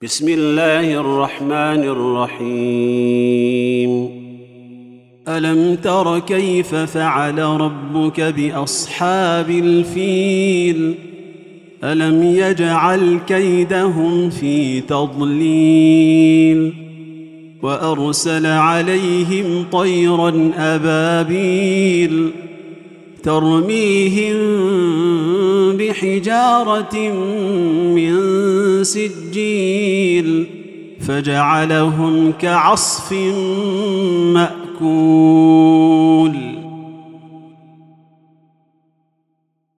بسم الله الرحمن الرحيم. ألم تر كيف فعل ربك بأصحاب الفيل؟ ألم يجعل كيدهم في تضليل وأرسل عليهم طيرا أبابيل ترميهم بحجارة من سجيل فجعلهم كعصف مأكول.